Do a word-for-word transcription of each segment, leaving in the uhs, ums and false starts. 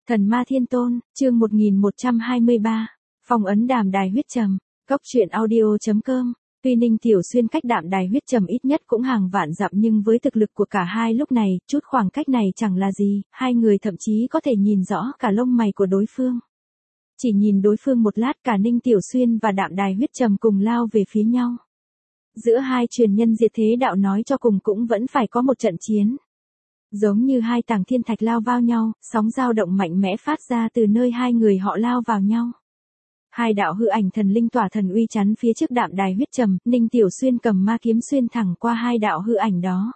Thần ma thiên tôn, chương một nghìn một trăm hai mươi ba, phong ấn đạm đài huyết trầm, cốc truyện audio chấm com. Tuy Ninh Tiểu Xuyên cách đạm đài huyết trầm ít nhất cũng hàng vạn dặm nhưng với thực lực của cả hai lúc này, chút khoảng cách này chẳng là gì, hai người thậm chí có thể nhìn rõ cả lông mày của đối phương. Chỉ nhìn đối phương một lát cả Ninh Tiểu Xuyên và đạm đài huyết trầm cùng lao về phía nhau. Giữa hai truyền nhân diệt thế đạo nói cho cùng cũng vẫn phải có một trận chiến. Giống như hai tảng thiên thạch lao vào nhau, sóng dao động mạnh mẽ phát ra từ nơi hai người họ lao vào nhau. Hai đạo hư ảnh thần linh tỏa thần uy chắn phía trước đạm đài huyết trầm, Ninh Tiểu Xuyên cầm ma kiếm xuyên thẳng qua hai đạo hư ảnh đó.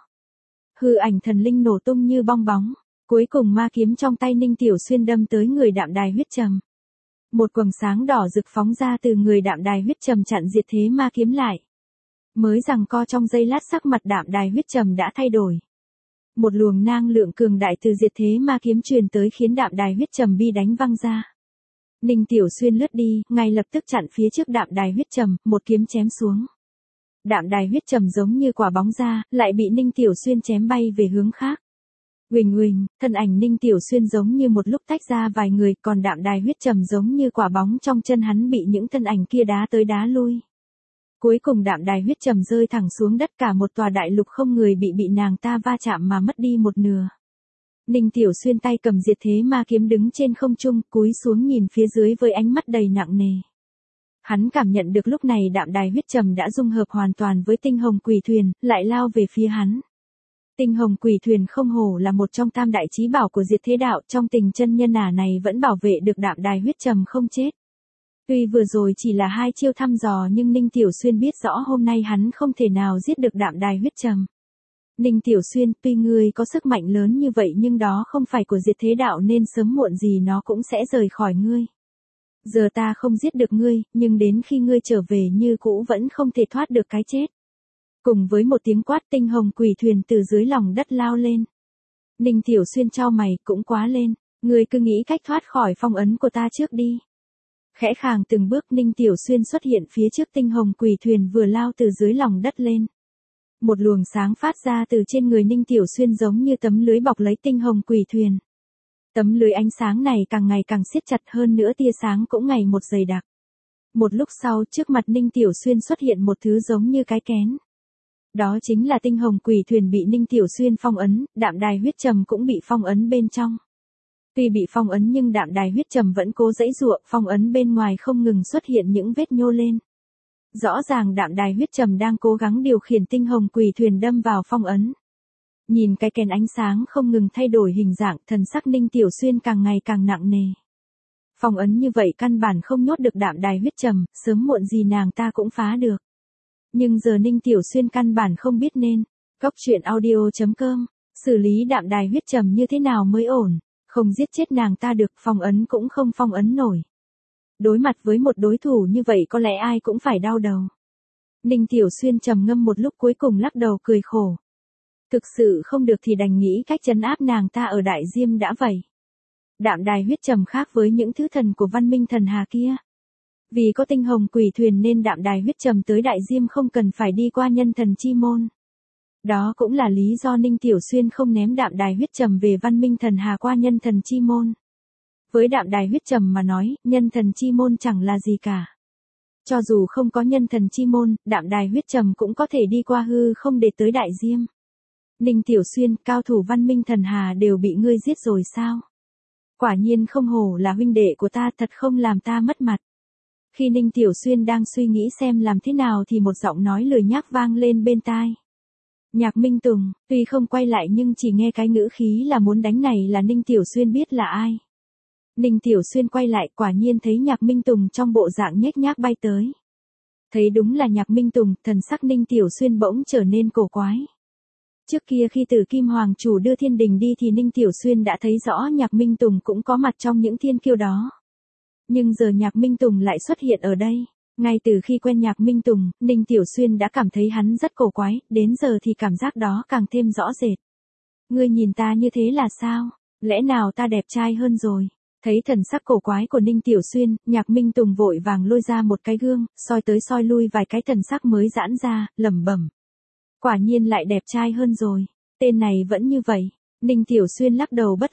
Hư ảnh thần linh nổ tung như bong bóng, cuối cùng ma kiếm trong tay Ninh Tiểu Xuyên đâm tới người đạm đài huyết trầm. Một quầng sáng đỏ rực phóng ra từ người đạm đài huyết trầm chặn diệt thế ma kiếm lại. Mới giằng co trong giây lát sắc mặt đạm đài huyết trầm đã thay đổi. Một luồng năng lượng cường đại từ diệt thế ma kiếm truyền tới khiến đạm đài huyết trầm bi đánh văng ra. Ninh Tiểu Xuyên lướt đi, ngay lập tức chặn phía trước đạm đài huyết trầm, một kiếm chém xuống. Đạm đài huyết trầm giống như quả bóng ra, lại bị Ninh Tiểu Xuyên chém bay về hướng khác. Huỳnh huỳnh, thân ảnh Ninh Tiểu Xuyên giống như một lúc tách ra vài người, còn đạm đài huyết trầm giống như quả bóng trong chân hắn bị những thân ảnh kia đá tới đá lui. Cuối cùng đạm đài huyết trầm rơi thẳng xuống đất, cả một tòa đại lục không người bị bị nàng ta va chạm mà mất đi một nửa. Ninh Tiểu Xuyên tay cầm diệt thế ma kiếm đứng trên không trung, cúi xuống nhìn phía dưới với ánh mắt đầy nặng nề. Hắn cảm nhận được lúc này đạm đài huyết trầm đã dung hợp hoàn toàn với tinh hồng quỷ thuyền, lại lao về phía hắn. Tinh hồng quỷ thuyền không hổ là một trong tam đại chí bảo của diệt thế đạo, trong tình chân nhân ả này vẫn bảo vệ được đạm đài huyết trầm không chết. Tuy vừa rồi chỉ là hai chiêu thăm dò nhưng Ninh Tiểu Xuyên biết rõ hôm nay hắn không thể nào giết được đạm đài huyết trầm. Ninh Tiểu Xuyên, tuy ngươi có sức mạnh lớn như vậy nhưng đó không phải của diệt thế đạo nên sớm muộn gì nó cũng sẽ rời khỏi ngươi. Giờ ta không giết được ngươi, nhưng đến khi ngươi trở về như cũ vẫn không thể thoát được cái chết. Cùng với một tiếng quát, tinh hồng quỷ thuyền từ dưới lòng đất lao lên. Ninh Tiểu Xuyên chau mày, cũng quá lên, ngươi cứ nghĩ cách thoát khỏi phong ấn của ta trước đi. Khẽ khàng từng bước Ninh Tiểu Xuyên xuất hiện phía trước tinh hồng quỷ thuyền vừa lao từ dưới lòng đất lên. Một luồng sáng phát ra từ trên người Ninh Tiểu Xuyên giống như tấm lưới bọc lấy tinh hồng quỷ thuyền. Tấm lưới ánh sáng này càng ngày càng siết chặt hơn nữa, tia sáng cũng ngày một dày đặc. Một lúc sau trước mặt Ninh Tiểu Xuyên xuất hiện một thứ giống như cái kén. Đó chính là tinh hồng quỷ thuyền bị Ninh Tiểu Xuyên phong ấn, đạm đài huyết trầm cũng bị phong ấn bên trong. Tuy bị phong ấn nhưng đạm đài huyết trầm vẫn cố giãy giụa, phong ấn bên ngoài không ngừng xuất hiện những vết nhô lên. Rõ ràng đạm đài huyết trầm đang cố gắng điều khiển tinh hồng quỷ thuyền đâm vào phong ấn. Nhìn cái kén ánh sáng không ngừng thay đổi hình dạng, thần sắc Ninh Tiểu Xuyên càng ngày càng nặng nề. Phong ấn như vậy căn bản không nhốt được đạm đài huyết trầm, sớm muộn gì nàng ta cũng phá được. Nhưng giờ Ninh Tiểu Xuyên căn bản không biết nên. Cốc truyện audio chấm com, xử lý đạm đài huyết trầm như thế nào mới ổn. Không giết chết nàng ta được, phong ấn cũng không phong ấn nổi. Đối mặt với một đối thủ như vậy có lẽ ai cũng phải đau đầu. Ninh Tiểu Xuyên trầm ngâm một lúc cuối cùng lắc đầu cười khổ. Thực sự không được thì đành nghĩ cách trấn áp nàng ta ở Đại Diêm đã vậy. Đạm đài huyết trầm khác với những thứ thần của văn minh thần hà kia. Vì có tinh hồng quỷ thuyền nên đạm đài huyết trầm tới Đại Diêm không cần phải đi qua nhân thần chi môn. Đó cũng là lý do Ninh Tiểu Xuyên không ném đạm đài huyết trầm về văn minh thần hà qua nhân thần chi môn. Với đạm đài huyết trầm mà nói, nhân thần chi môn chẳng là gì cả. Cho dù không có nhân thần chi môn, đạm đài huyết trầm cũng có thể đi qua hư không để tới Đại Diêm. Ninh Tiểu Xuyên, cao thủ văn minh thần hà đều bị ngươi giết rồi sao? Quả nhiên không hổ là huynh đệ của ta, thật không làm ta mất mặt. Khi Ninh Tiểu Xuyên đang suy nghĩ xem làm thế nào thì một giọng nói lười nhác vang lên bên tai. Nhạc Minh Tùng, tuy không quay lại nhưng chỉ nghe cái ngữ khí là muốn đánh này là Ninh Tiểu Xuyên biết là ai. Ninh Tiểu Xuyên quay lại, quả nhiên thấy Nhạc Minh Tùng trong bộ dạng nhếch nhác bay tới. Thấy đúng là Nhạc Minh Tùng, thần sắc Ninh Tiểu Xuyên bỗng trở nên cổ quái. Trước kia khi Tử Kim Hoàng chủ đưa thiên đình đi thì Ninh Tiểu Xuyên đã thấy rõ Nhạc Minh Tùng cũng có mặt trong những thiên kiêu đó. Nhưng giờ Nhạc Minh Tùng lại xuất hiện ở đây. Ngay từ khi quen Nhạc Minh Tùng, Ninh Tiểu Xuyên đã cảm thấy hắn rất cổ quái, đến giờ thì cảm giác đó càng thêm rõ rệt. Ngươi nhìn ta như thế là sao? Lẽ nào ta đẹp trai hơn rồi? Thấy thần sắc cổ quái của Ninh Tiểu Xuyên, Nhạc Minh Tùng vội vàng lôi ra một cái gương, soi tới soi lui vài cái thần sắc mới giãn ra, lẩm bẩm. Quả nhiên lại đẹp trai hơn rồi, tên này vẫn như vậy. Ninh Tiểu Xuyên lắc đầu bất lực,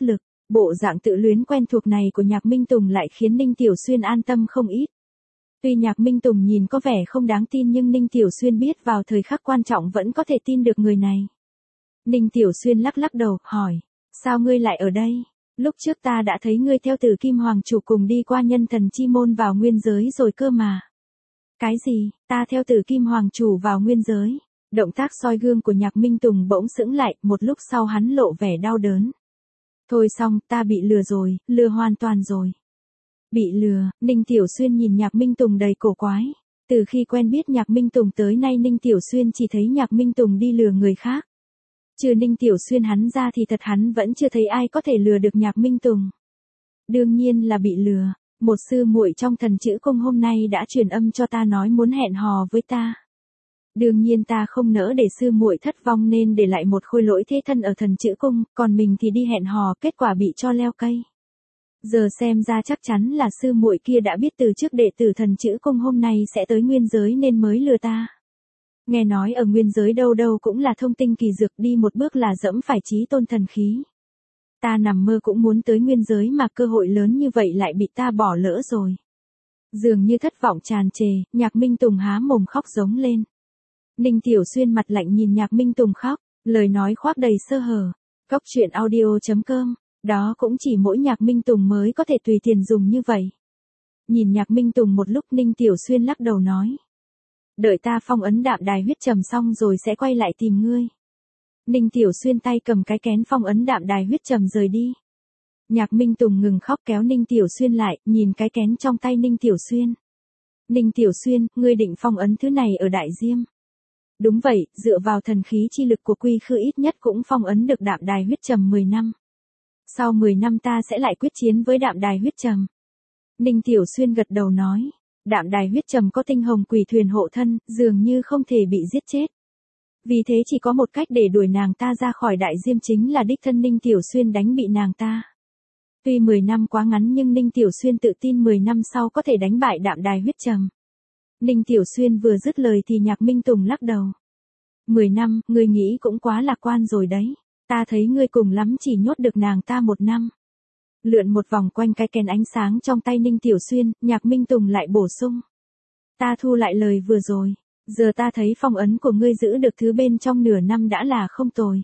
Bộ dạng tự luyến quen thuộc này của Nhạc Minh Tùng lại khiến Ninh Tiểu Xuyên an tâm không ít. Tuy Nhạc Minh Tùng nhìn có vẻ không đáng tin nhưng Ninh Tiểu Xuyên biết vào thời khắc quan trọng vẫn có thể tin được người này. Ninh Tiểu Xuyên lắc lắc đầu, hỏi, sao ngươi lại ở đây? Lúc trước ta đã thấy ngươi theo Tử Kim Hoàng Chủ cùng đi qua nhân thần chi môn vào nguyên giới rồi cơ mà. Cái gì, ta theo Tử Kim Hoàng Chủ vào nguyên giới? Động tác soi gương của Nhạc Minh Tùng bỗng sững lại, một lúc sau hắn lộ vẻ đau đớn. Thôi xong, ta bị lừa rồi, lừa hoàn toàn rồi. Bị lừa, Ninh Tiểu Xuyên nhìn Nhạc Minh Tùng đầy cổ quái. Từ khi quen biết Nhạc Minh Tùng tới nay Ninh Tiểu Xuyên chỉ thấy Nhạc Minh Tùng đi lừa người khác. Trừ Ninh Tiểu Xuyên hắn ra thì thật hắn vẫn chưa thấy ai có thể lừa được Nhạc Minh Tùng. Đương nhiên là bị lừa, một sư muội trong thần chữ cung hôm nay đã truyền âm cho ta nói muốn hẹn hò với ta. Đương nhiên ta không nỡ để sư muội thất vong nên để lại một khôi lỗi thế thân ở thần chữ cung, còn mình thì đi hẹn hò, kết quả bị cho leo cây. Giờ xem ra chắc chắn là sư muội kia đã biết từ trước đệ tử thần chữ cung hôm nay sẽ tới nguyên giới nên mới lừa ta. Nghe nói ở nguyên giới đâu đâu cũng là thông tinh kỳ dược, đi một bước là dẫm phải chí tôn thần khí. Ta nằm mơ cũng muốn tới nguyên giới mà cơ hội lớn như vậy lại bị ta bỏ lỡ rồi. Dường như thất vọng tràn trề, Nhạc Minh Tùng há mồm khóc giống lên. Ninh Tiểu Xuyên mặt lạnh nhìn Nhạc Minh Tùng khóc, lời nói khoác đầy sơ hở. Cốc truyện audio chấm com, đó cũng chỉ mỗi Nhạc Minh Tùng mới có thể tùy tiền dùng như vậy. Nhìn Nhạc Minh Tùng một lúc Ninh Tiểu Xuyên lắc đầu nói. Đợi ta phong ấn đạm đài huyết trầm xong rồi sẽ quay lại tìm ngươi. Ninh Tiểu Xuyên tay cầm cái kén phong ấn đạm đài huyết trầm rời đi. Nhạc Minh Tùng ngừng khóc kéo Ninh Tiểu Xuyên lại, nhìn cái kén trong tay Ninh Tiểu Xuyên. Ninh Tiểu Xuyên, ngươi định phong ấn thứ này ở Đại Diêm. Đúng vậy, dựa vào thần khí chi lực của Quy Khư ít nhất cũng phong ấn được đạm đài huyết trầm mười năm. Sau mười năm ta sẽ lại quyết chiến với đạm đài huyết trầm. Ninh Tiểu Xuyên gật đầu nói. Đạm đài huyết trầm có tinh hồng quỷ thuyền hộ thân, dường như không thể bị giết chết. Vì thế chỉ có một cách để đuổi nàng ta ra khỏi Đại Diêm chính là đích thân Ninh Tiểu Xuyên đánh bị nàng ta. Tuy mười năm quá ngắn nhưng Ninh Tiểu Xuyên tự tin mười năm sau có thể đánh bại đạm đài huyết trầm. Ninh Tiểu Xuyên vừa dứt lời thì Nhạc Minh Tùng lắc đầu. mười năm, ngươi nghĩ cũng quá lạc quan rồi đấy. Ta thấy ngươi cùng lắm chỉ nhốt được nàng ta một năm. Lượn một vòng quanh cái kén ánh sáng trong tay Ninh Tiểu Xuyên, Nhạc Minh Tùng lại bổ sung. Ta thu lại lời vừa rồi. Giờ ta thấy phong ấn của ngươi giữ được thứ bên trong nửa năm đã là không tồi.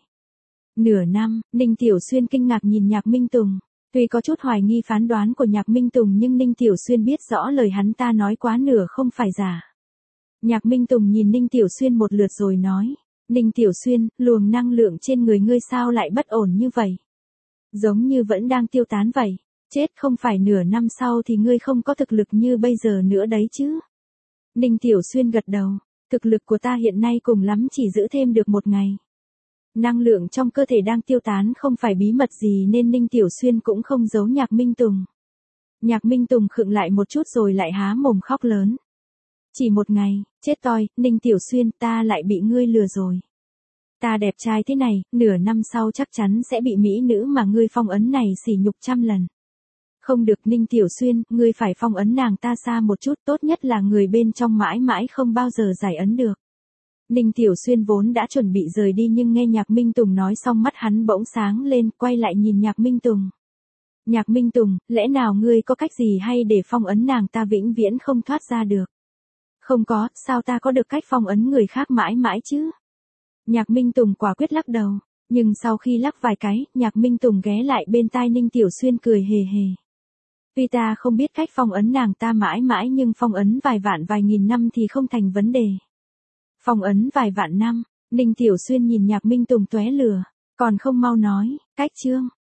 Nửa năm, Ninh Tiểu Xuyên kinh ngạc nhìn Nhạc Minh Tùng. Tuy có chút hoài nghi phán đoán của Nhạc Minh Tùng nhưng Ninh Tiểu Xuyên biết rõ lời hắn ta nói quá nửa không phải giả. Nhạc Minh Tùng nhìn Ninh Tiểu Xuyên một lượt rồi nói. Ninh Tiểu Xuyên, luồng năng lượng trên người ngươi sao lại bất ổn như vậy? Giống như vẫn đang tiêu tán vậy. Chết không phải nửa năm sau thì ngươi không có thực lực như bây giờ nữa đấy chứ. Ninh Tiểu Xuyên gật đầu. Thực lực của ta hiện nay cùng lắm chỉ giữ thêm được một ngày. Năng lượng trong cơ thể đang tiêu tán không phải bí mật gì nên Ninh Tiểu Xuyên cũng không giấu Nhạc Minh Tùng. Nhạc Minh Tùng khựng lại một chút rồi lại há mồm khóc lớn. Chỉ một ngày, chết toi, Ninh Tiểu Xuyên, ta lại bị ngươi lừa rồi. Ta đẹp trai thế này, nửa năm sau chắc chắn sẽ bị mỹ nữ mà ngươi phong ấn này sỉ nhục trăm lần. Không được Ninh Tiểu Xuyên, ngươi phải phong ấn nàng ta xa một chút, tốt nhất là người bên trong mãi mãi không bao giờ giải ấn được. Ninh Tiểu Xuyên vốn đã chuẩn bị rời đi nhưng nghe Nhạc Minh Tùng nói xong mắt hắn bỗng sáng lên, quay lại nhìn Nhạc Minh Tùng. Nhạc Minh Tùng, lẽ nào ngươi có cách gì hay để phong ấn nàng ta vĩnh viễn không thoát ra được? Không có, sao ta có được cách phong ấn người khác mãi mãi chứ? Nhạc Minh Tùng quả quyết lắc đầu, nhưng sau khi lắc vài cái, Nhạc Minh Tùng ghé lại bên tai Ninh Tiểu Xuyên cười hề hề. Tuy ta không biết cách phong ấn nàng ta mãi mãi nhưng phong ấn vài vạn vài nghìn năm thì không thành vấn đề. Phong ấn vài vạn năm, Ninh Tiểu Xuyên nhìn Nhạc Minh Tùng tóe lửa, còn không mau nói, cách chương.